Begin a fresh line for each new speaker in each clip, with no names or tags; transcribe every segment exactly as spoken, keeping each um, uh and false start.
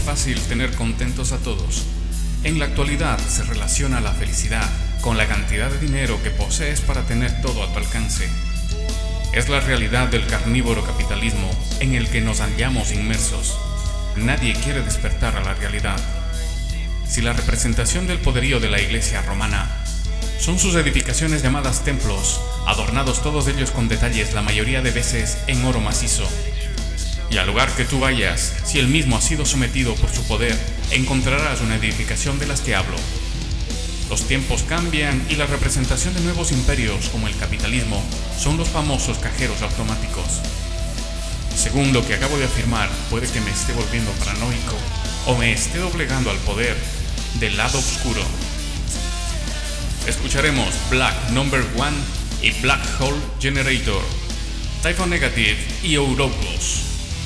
fácil tener contentos a todos. En la actualidad se relaciona la felicidad con la cantidad de dinero que posees para tener todo a tu alcance. Es la realidad del carnívoro capitalismo en el que nos hallamos inmersos. Nadie quiere despertar a la realidad. Si la representación del poderío de la iglesia romana son sus edificaciones llamadas templos, adornados todos ellos con detalles la mayoría de veces en oro macizo, y al lugar que tú vayas, si el mismo ha sido sometido por su poder, encontrarás una edificación de las que hablo. Los tiempos cambian y la representación de nuevos imperios como el capitalismo son los famosos cajeros automáticos. Según lo que acabo de afirmar, puede que me esté volviendo paranoico o me esté doblegando al poder del lado oscuro. Escucharemos Black Number One y Black Hole Generator, Typhon Negative y Ouroboros.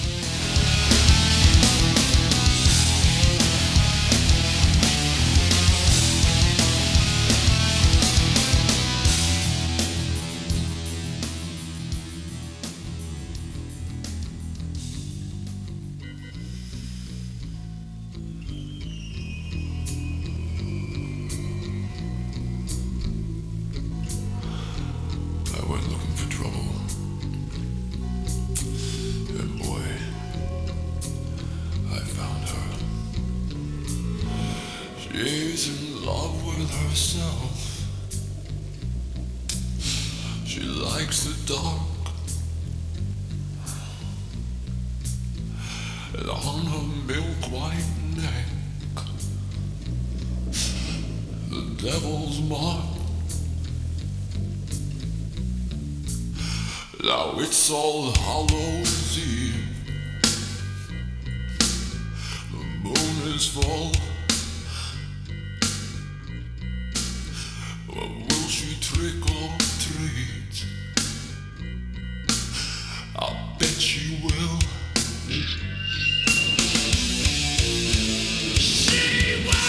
She's in love with herself. She likes the dark. And on her milk white neck, the devil's mark. Now it's All Hallows Eve. The moon is full. Well, will she trick or treat? I bet she will. She will.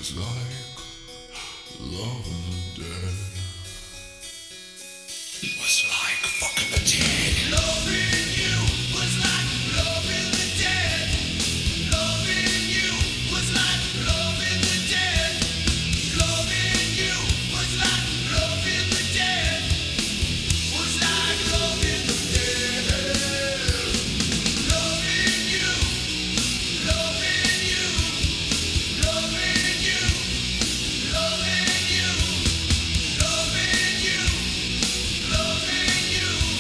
was like loving the dead. It was like fucking the dead. Loving you was like loving the dead. Loving you was like loving the dead. Loving you was like loving the dead. Was like loving the dead. Loving you, loving you, loving you, loving you, loving you, loving you.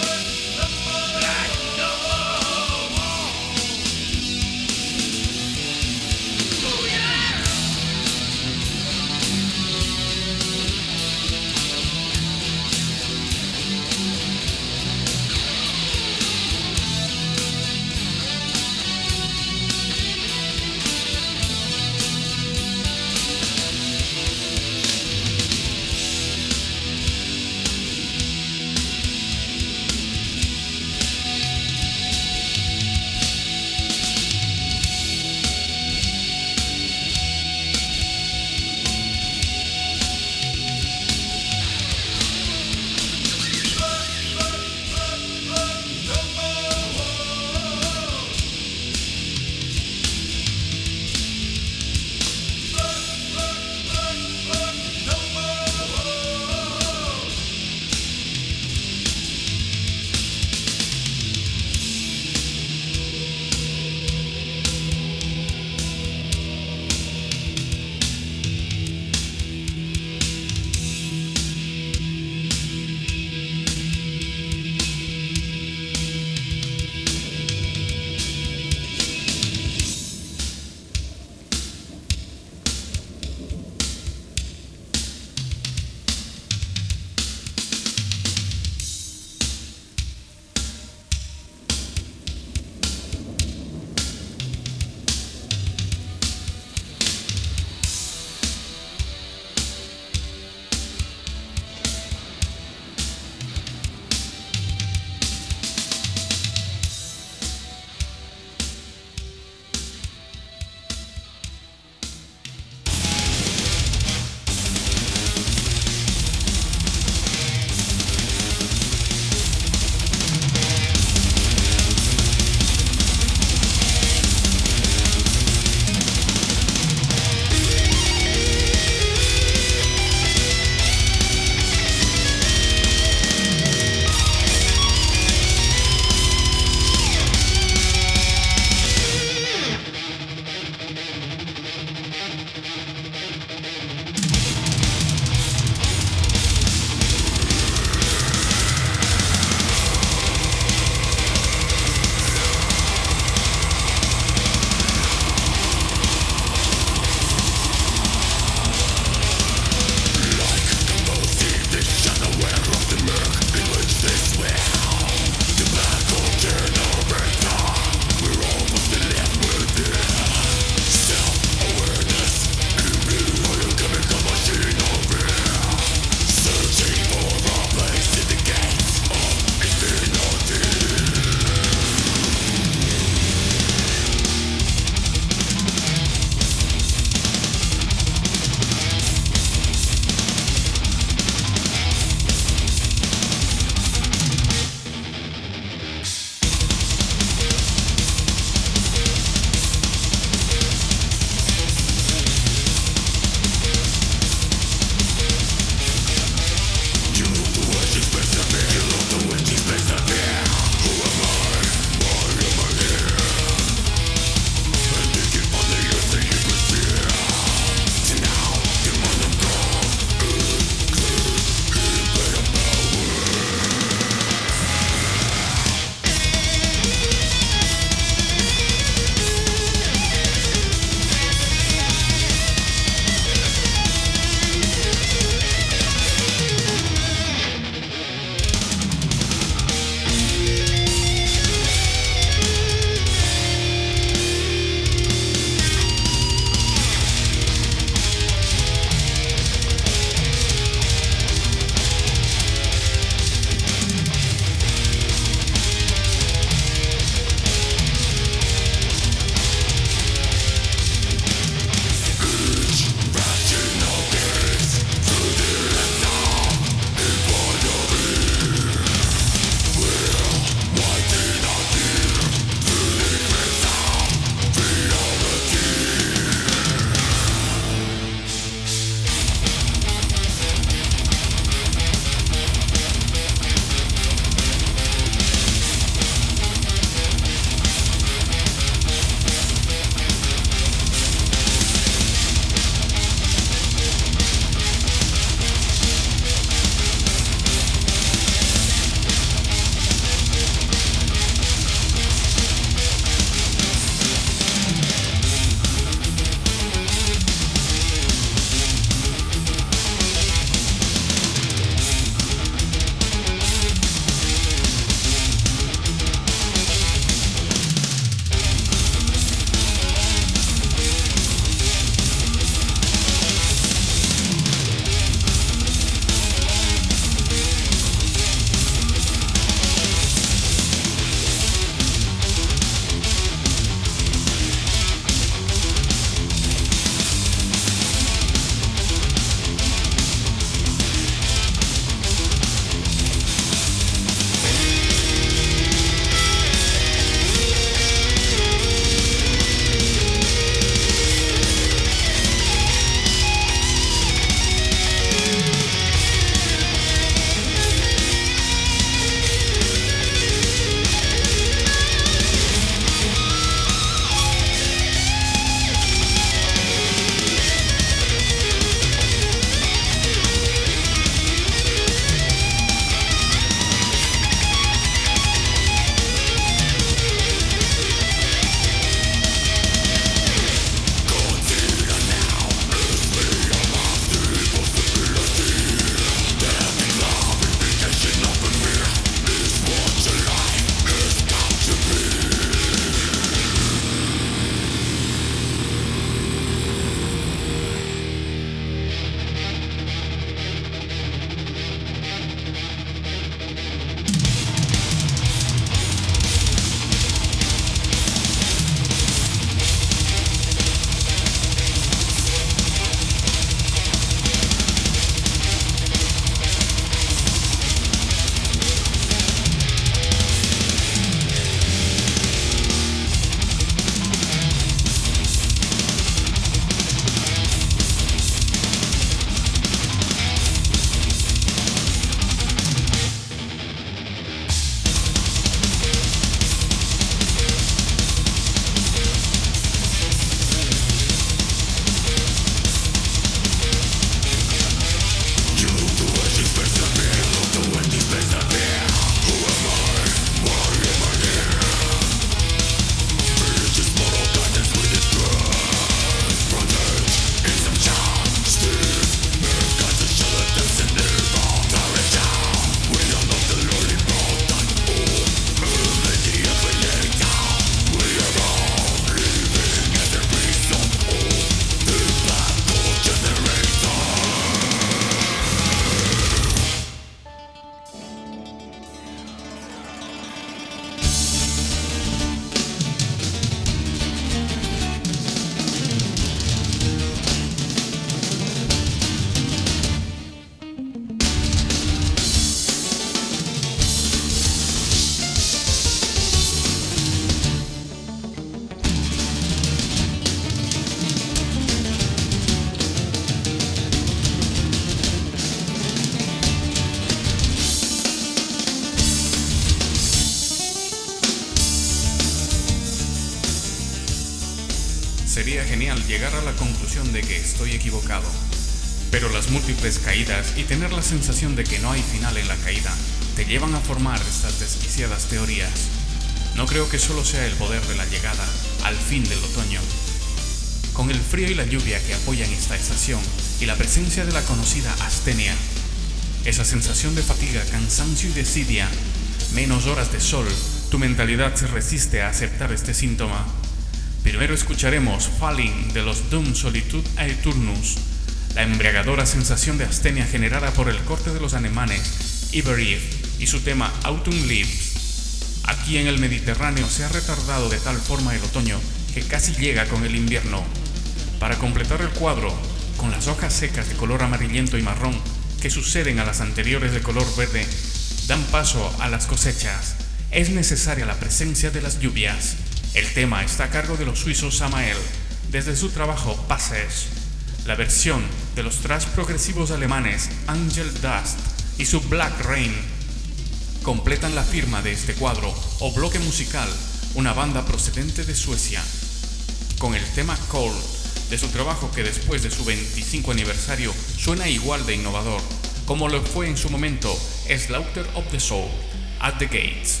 sería genial llegar a la conclusión de que estoy equivocado. Pero las múltiples caídas y tener la sensación de que no hay final en la caída te llevan a formar estas desquiciadas teorías. No creo que solo sea el poder de la llegada al fin del otoño. Con el frío y la lluvia que apoyan esta estación y la presencia de la conocida astenia, esa sensación de fatiga, cansancio y desidia, menos horas de sol, tu mentalidad se resiste a aceptar este síntoma. Primero escucharemos Falling de los Doom Solitude Aeturnus, la embriagadora sensación de astenia generada por el corte de los alemanes Iberif y su tema Autumn Leaves. Aquí en el Mediterráneo se ha retardado de tal forma el otoño que casi llega con el invierno. Para completar el cuadro, con las hojas secas de color amarillento y marrón que suceden a las anteriores de color verde, dan paso a las cosechas. Es necesaria la presencia de las lluvias. El tema está a cargo de los suizos Samael, desde su trabajo Passes. La versión de los thrash progresivos alemanes Angel Dust y su Black Rain completan la firma de este cuadro o bloque musical, una banda procedente de Suecia, con el tema Cold, de su trabajo que después de su veinticinco aniversario suena igual de innovador, como lo fue en su momento Slaughter of the Soul, At the Gates.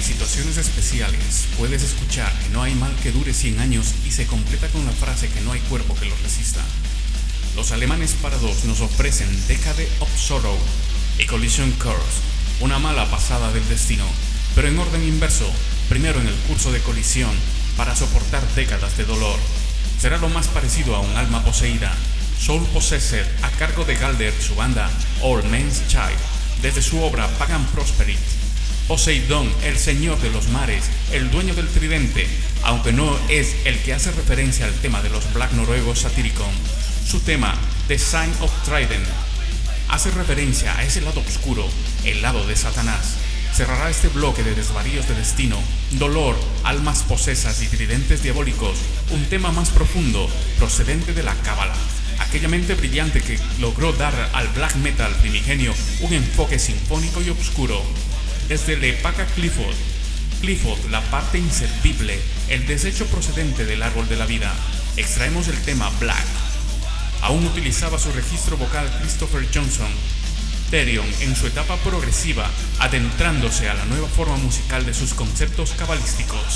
En situaciones especiales puedes escuchar que no hay mal que dure cien años y se completa con la frase que no hay cuerpo que lo resista. Los alemanes Paradox nos ofrecen Decade of Sorrow y Collision Course, una mala pasada del destino, pero en orden inverso, primero en el curso de colisión para soportar décadas de dolor. Será lo más parecido a un alma poseída, Soul Possessed, a cargo de Galder y su banda All Men's Child, desde su obra Pagan Prosperity. Poseidón, el señor de los mares, el dueño del tridente, aunque no es el que hace referencia al tema de los Black noruegos Satyricon. Su tema, The Sign of Trident, hace referencia a ese lado oscuro, el lado de Satanás. Cerrará este bloque de desvaríos de destino, dolor, almas posesas y tridentes diabólicos, un tema más profundo, procedente de la cábala, aquella mente brillante que logró dar al black metal primigenio un enfoque sinfónico y oscuro. Desde Lepaka Clifford, Clifford, la parte inservible, el desecho procedente del árbol de la vida, extraemos el tema Black. Aún utilizaba su registro vocal Christopher Johnson, Therion en su etapa progresiva, adentrándose a la nueva forma musical de sus conceptos cabalísticos.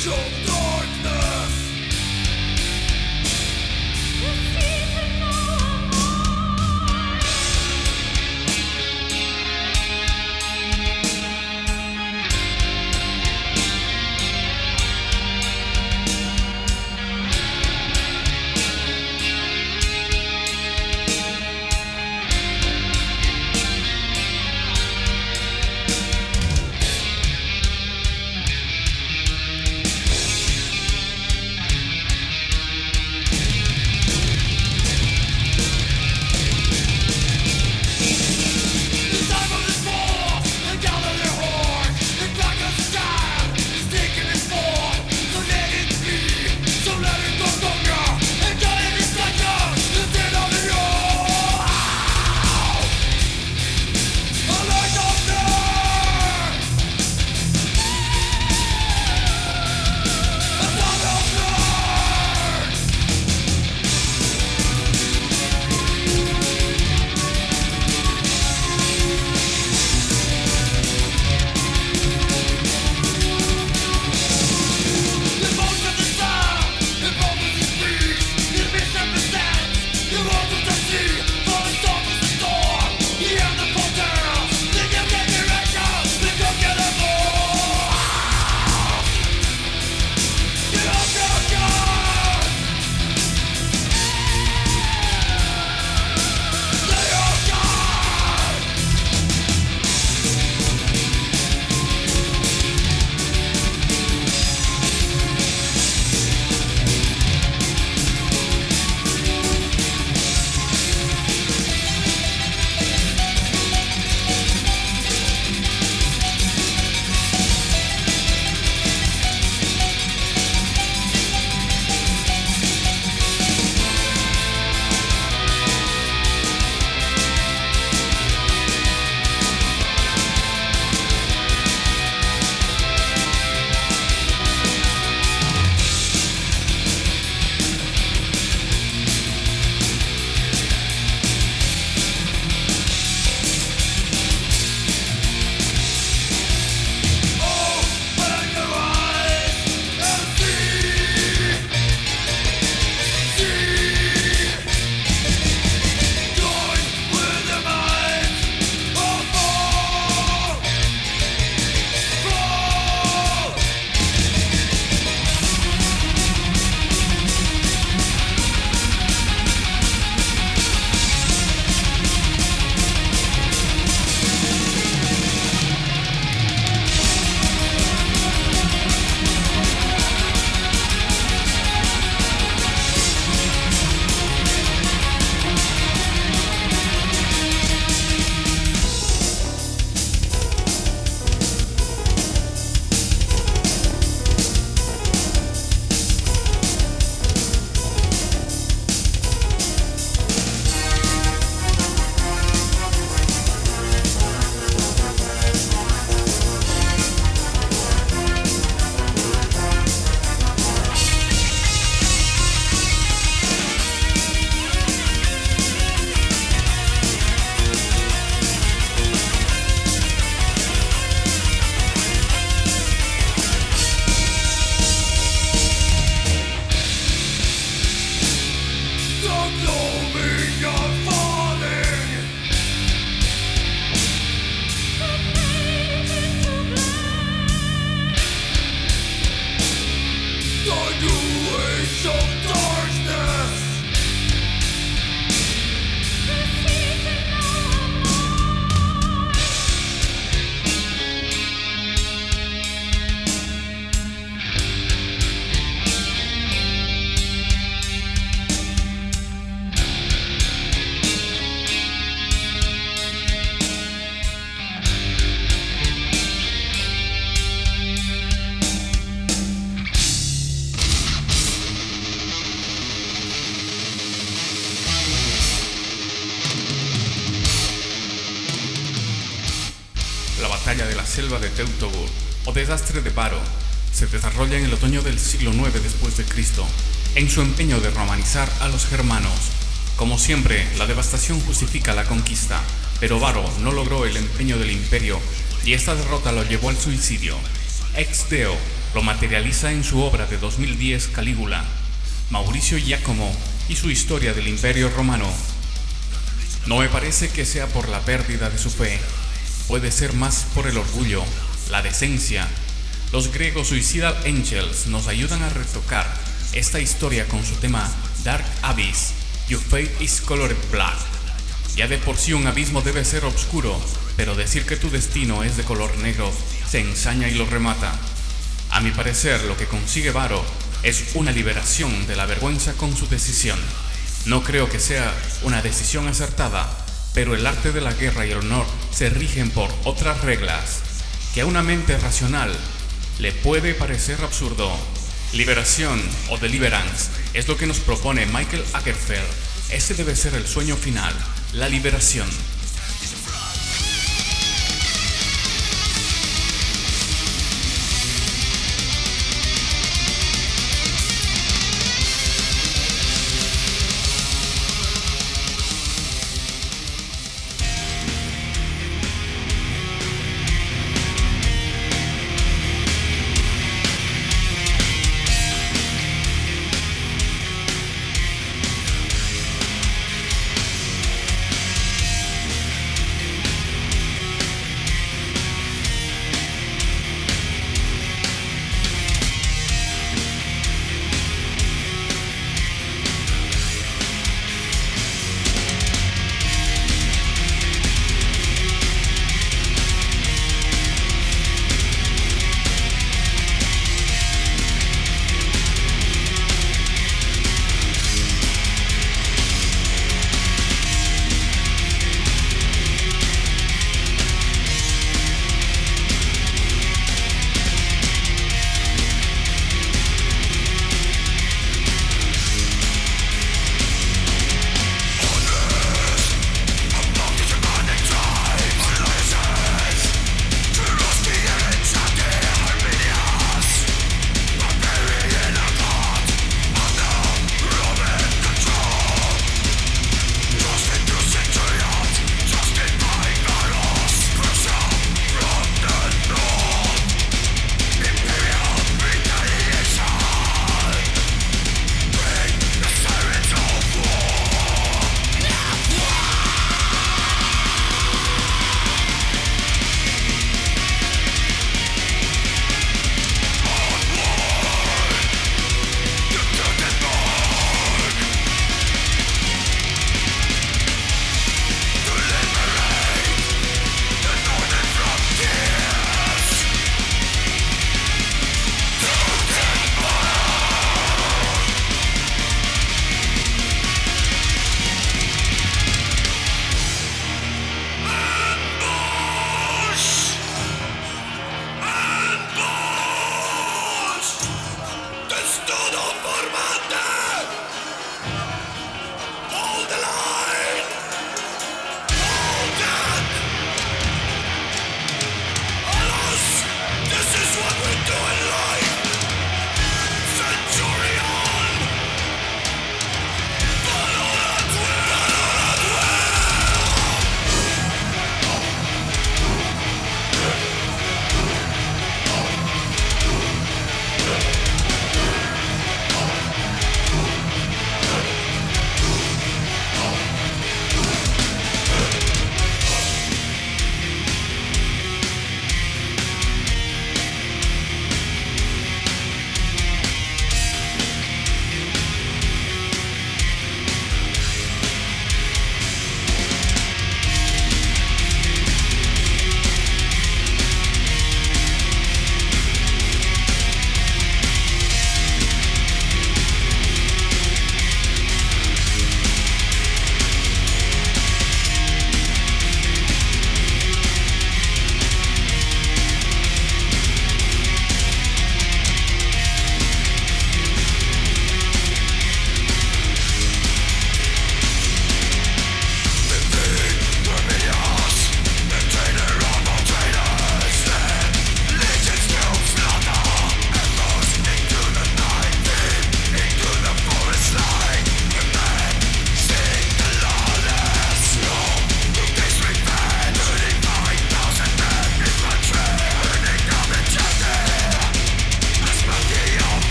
batalla de la selva de Teutoburg o desastre de Varo se desarrolla en el otoño del siglo nueve después de Cristo, en su empeño de romanizar a los germanos. Como siempre, la devastación justifica la conquista, pero Varo no logró el empeño del imperio y esta derrota lo llevó al suicidio. Ex Deo lo materializa en su obra de dos mil diez Calígula, Mauricio Giacomo y su historia del Imperio Romano. No me parece que sea por la pérdida de su fe, puede ser más por el orgullo, la decencia. Los griegos Suicidal Angels nos ayudan a retocar esta historia con su tema Dark Abyss, Your Fate is Colored Black. Ya de por sí un abismo debe ser oscuro, pero decir que tu destino es de color negro se ensaña y lo remata. A mi parecer, lo que consigue Varo es una liberación de la vergüenza con su decisión. No creo que sea una decisión acertada, pero el arte de la guerra y el honor se rigen por otras reglas que a una mente racional le puede parecer absurdo. Liberación o deliverance es lo que nos propone Michael Ackerfeld. Ese debe ser el sueño final, la liberación.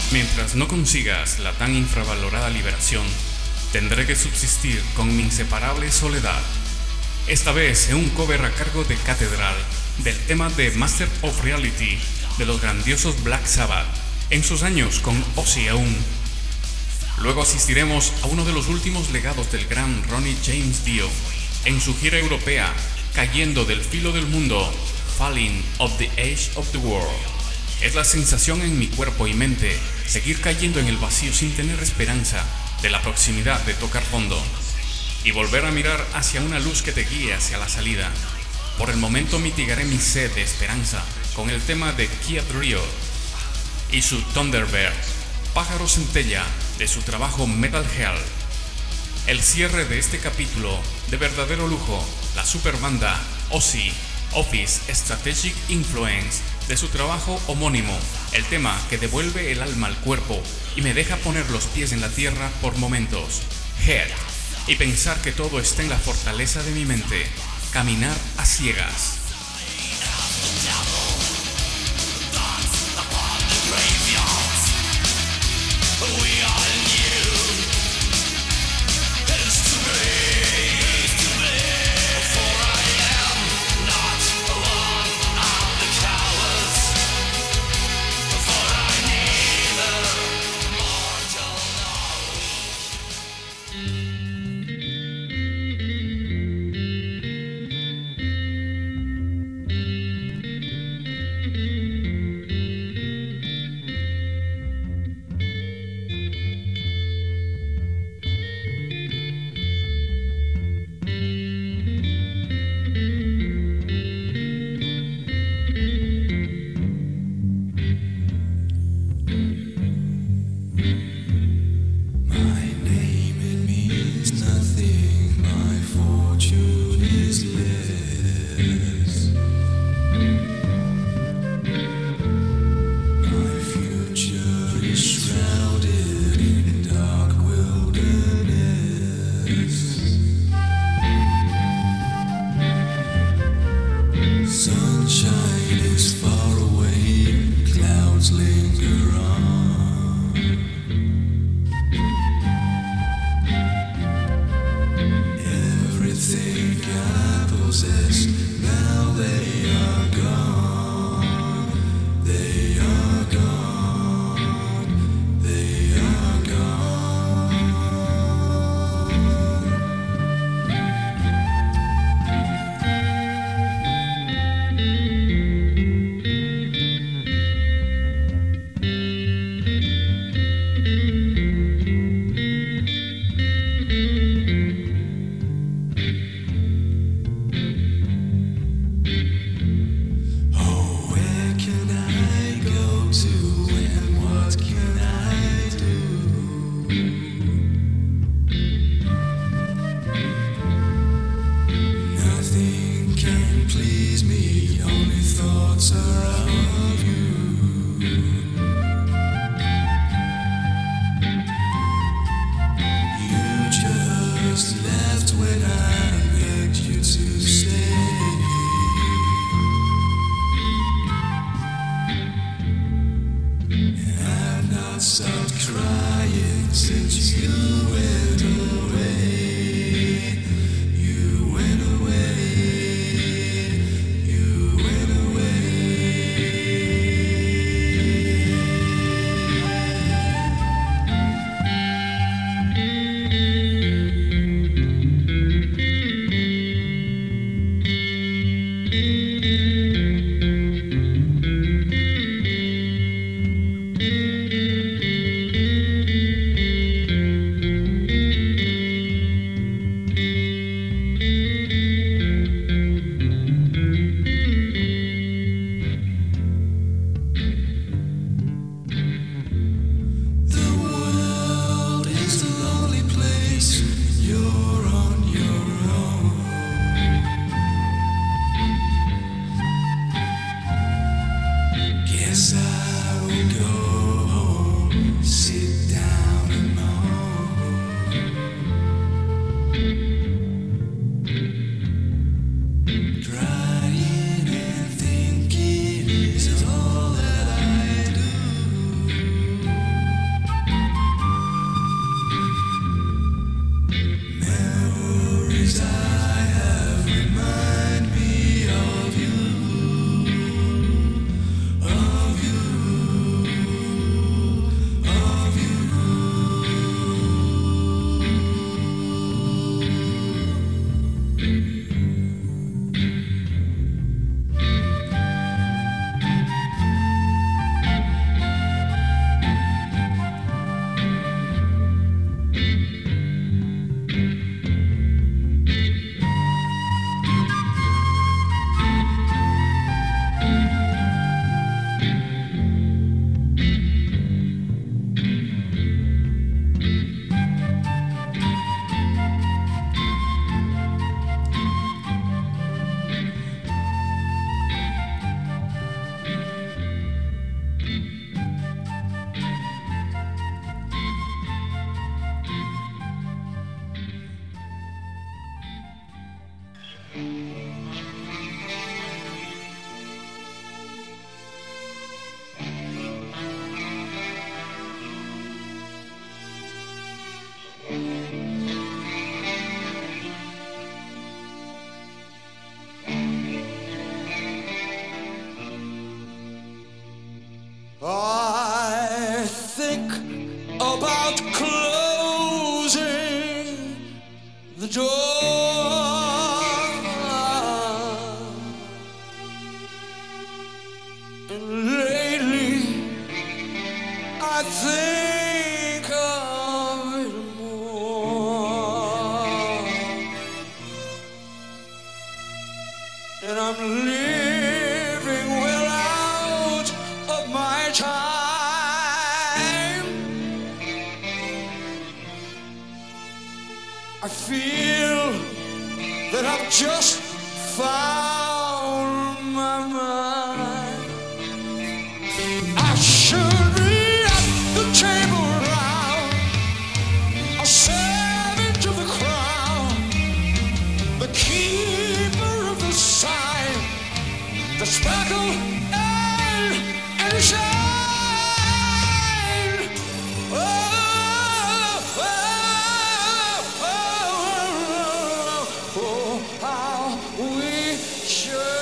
Mientras no consigas la tan infravalorada liberación, tendré que subsistir con mi inseparable soledad. Esta vez en un cover a cargo de Cathedral, del tema de Master of Reality de los grandiosos Black Sabbath, en sus años con Ozzy aún. Luego asistiremos a uno de los últimos legados del gran Ronnie James Dio, en su gira europea, cayendo del filo del mundo, Falling of the Edge of the World. Es la sensación en mi cuerpo y mente, seguir cayendo en el vacío sin tener esperanza de la proximidad de tocar fondo, y volver a mirar hacia una luz que te guíe hacia la salida. Por el momento mitigaré mi sed de esperanza con el tema de Kid Rio y su Thunderbird, Pájaro Centella, de su trabajo Metal Hell. El cierre de este capítulo de verdadero lujo, la superbanda Ozzy, Office Strategic Influence, de su trabajo homónimo, el tema que devuelve el alma al cuerpo y me deja poner los pies en la tierra por momentos, Head, y pensar que todo está en la fortaleza de mi mente, caminar a ciegas.
I think about closing the door. And lately I think of it more. And I'm living well out of my time. I feel that I've just found my mind. I should be at the table round, a servant to the crown, the keeper of the sign, the sparkle and, and shine. Oh, oh, oh, oh, oh, how we shine.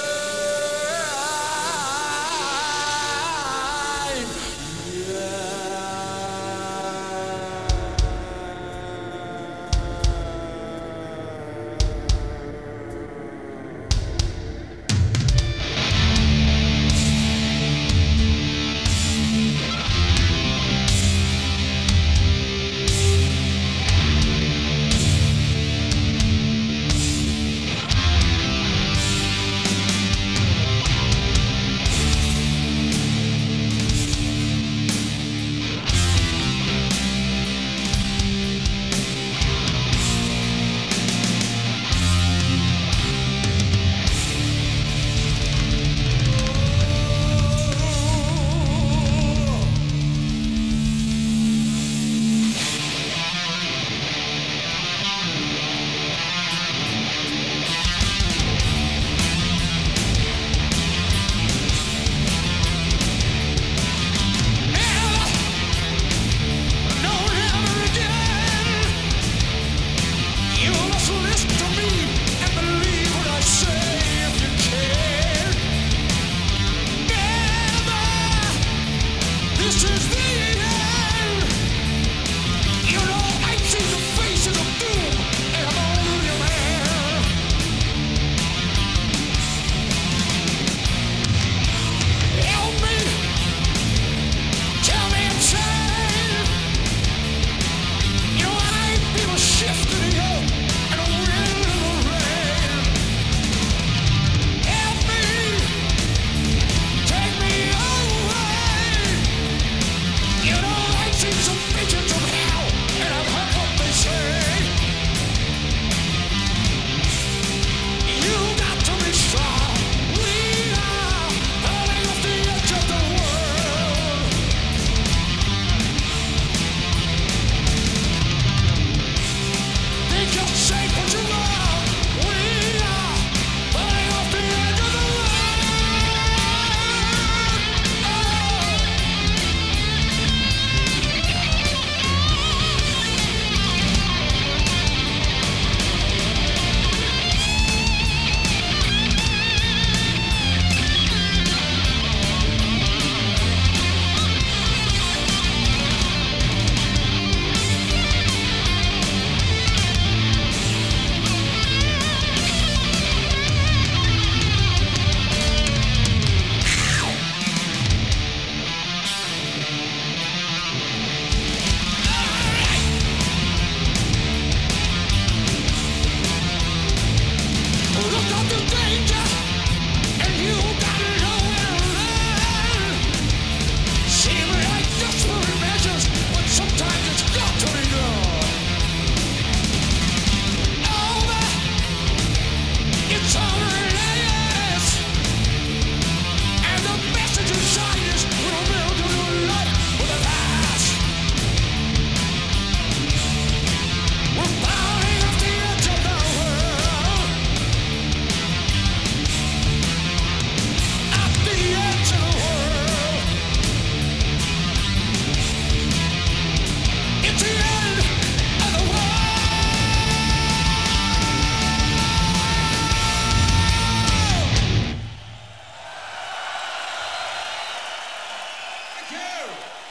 Thank you.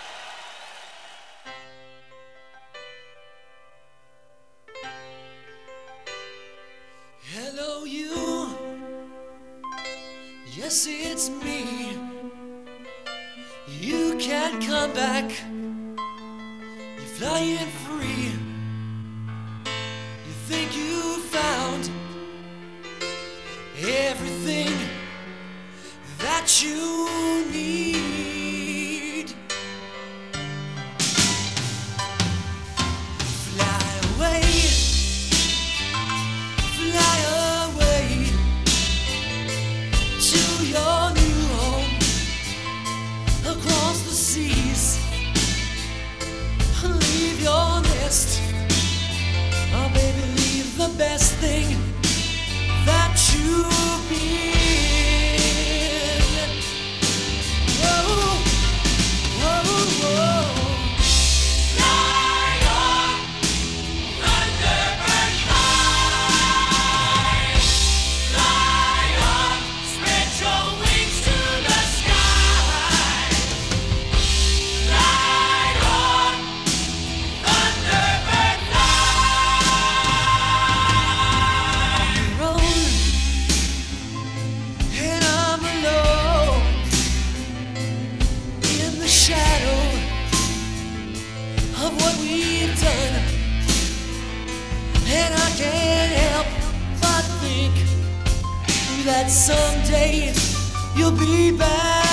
Hello, you. Yes, it's me. You can't come back. You're flying free. You think you found everything that you need. Fly away. Fly away to your new home across the seas. Leave your nest. Oh, baby, leave the best thing that you've been. Whoa, whoa, whoa.
Fly on, Thunderbird, fly. Fly on, spread your wings to the sky. Fly on, Thunderbird,
Your own, and I'm alone in the shadow of what we've done, and I can't help but think that someday you'll be back.